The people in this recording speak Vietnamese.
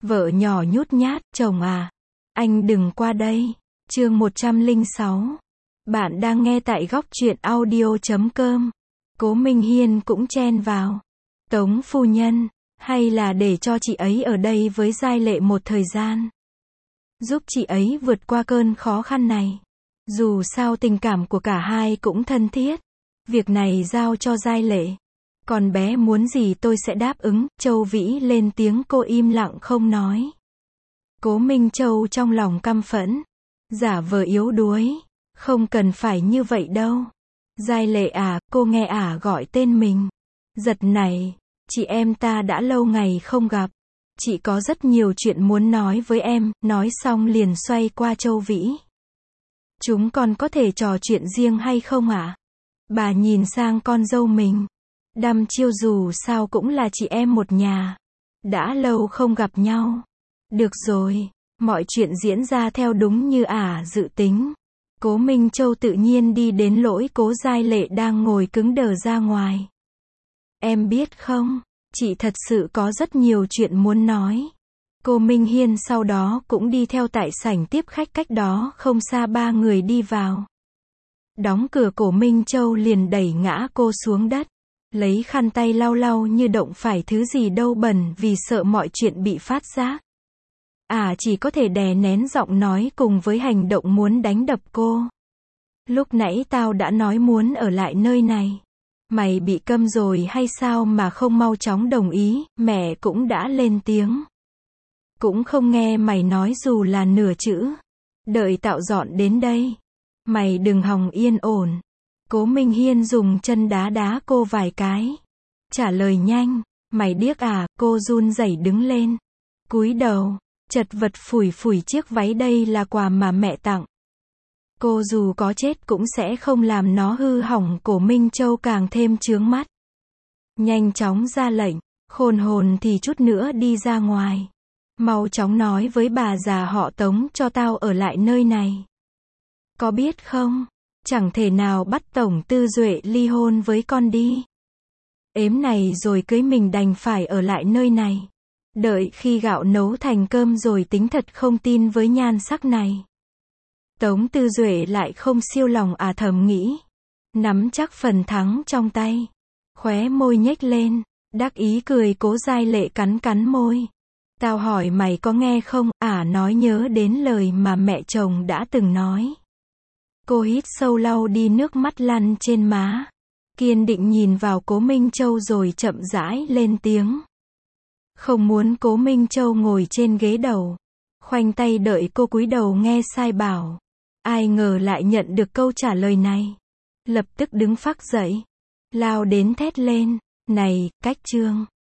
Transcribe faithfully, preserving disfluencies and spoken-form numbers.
Vợ nhỏ nhút nhát, chồng à, anh đừng qua đây. Chương một trăm lẻ sáu. Bạn đang nghe tại góc truyện audio chấm com. Cố Minh Hiên cũng chen vào. Tống phu nhân, hay là để cho chị ấy ở đây với Giai Lệ một thời gian. Giúp chị ấy vượt qua cơn khó khăn này. Dù sao tình cảm của cả hai cũng thân thiết. Việc này giao cho Giai Lệ. Còn bé muốn gì tôi sẽ đáp ứng. Châu Vĩ lên tiếng, cô im lặng không nói. Cố Minh Châu trong lòng căm phẫn. Giả vờ yếu đuối. Không cần phải như vậy đâu. Giai Lệ à, cô nghe ả gọi tên mình. Giật này, chị em ta đã lâu ngày không gặp. Chị có rất nhiều chuyện muốn nói với em, nói xong liền xoay qua Châu Vĩ. Chúng con có thể trò chuyện riêng hay không ạ? Bà nhìn sang con dâu mình. Đăm chiêu dù sao cũng là chị em một nhà. Đã lâu không gặp nhau. Được rồi, mọi chuyện diễn ra theo đúng như ả dự tính. Cố Minh Châu tự nhiên đi đến lỗi Cố Giai Lệ đang ngồi cứng đờ ra ngoài. Em biết không, chị thật sự có rất nhiều chuyện muốn nói. Cô Minh Hiên sau đó cũng đi theo tại sảnh tiếp khách, cách đó không xa ba người đi vào. Đóng cửa, Cố Minh Châu liền đẩy ngã cô xuống đất. Lấy khăn tay lau lau như động phải thứ gì đâu bẩn vì sợ mọi chuyện bị phát giác. À chỉ có thể đè nén giọng nói cùng với hành động muốn đánh đập cô. Lúc nãy tao đã nói muốn ở lại nơi này. Mày bị câm rồi hay sao mà không mau chóng đồng ý, mẹ cũng đã lên tiếng. Cũng không nghe mày nói dù là nửa chữ. Đợi tao dọn đến đây. Mày đừng hòng yên ổn. Cố Minh Hiên dùng chân đá đá cô vài cái. Trả lời nhanh, mày điếc à, cô run rẩy đứng lên. Cúi đầu, chật vật phủi phủi chiếc váy, đây là quà mà mẹ tặng. Cô dù có chết cũng sẽ không làm nó hư hỏng. Cố Minh Châu càng thêm chướng mắt. Nhanh chóng ra lệnh, khôn hồn thì chút nữa đi ra ngoài. Mau chóng nói với bà già họ Tống cho tao ở lại nơi này. Có biết không, chẳng thể nào bắt Tổng Tư Duệ ly hôn với con đi. Ếm này rồi cưới mình đành phải ở lại nơi này. Đợi khi gạo nấu thành cơm rồi tính, thật không tin với nhan sắc này. Tống Tư Duệ lại không siêu lòng à, thầm nghĩ. Nắm chắc phần thắng trong tay. Khóe môi nhếch lên, đắc ý cười. Cố Giai Lệ cắn cắn môi. Tao hỏi mày có nghe không, ả à, nói nhớ đến lời mà mẹ chồng đã từng nói. Cô hít sâu lau đi nước mắt lăn trên má. Kiên định nhìn vào Cố Minh Châu rồi chậm rãi lên tiếng. Không muốn Cố Minh Châu ngồi trên ghế đầu. Khoanh tay đợi cô cúi đầu nghe sai bảo. Ai ngờ lại nhận được câu trả lời này. Lập tức đứng phác dậy. Lao đến thét lên. Này, cách trương.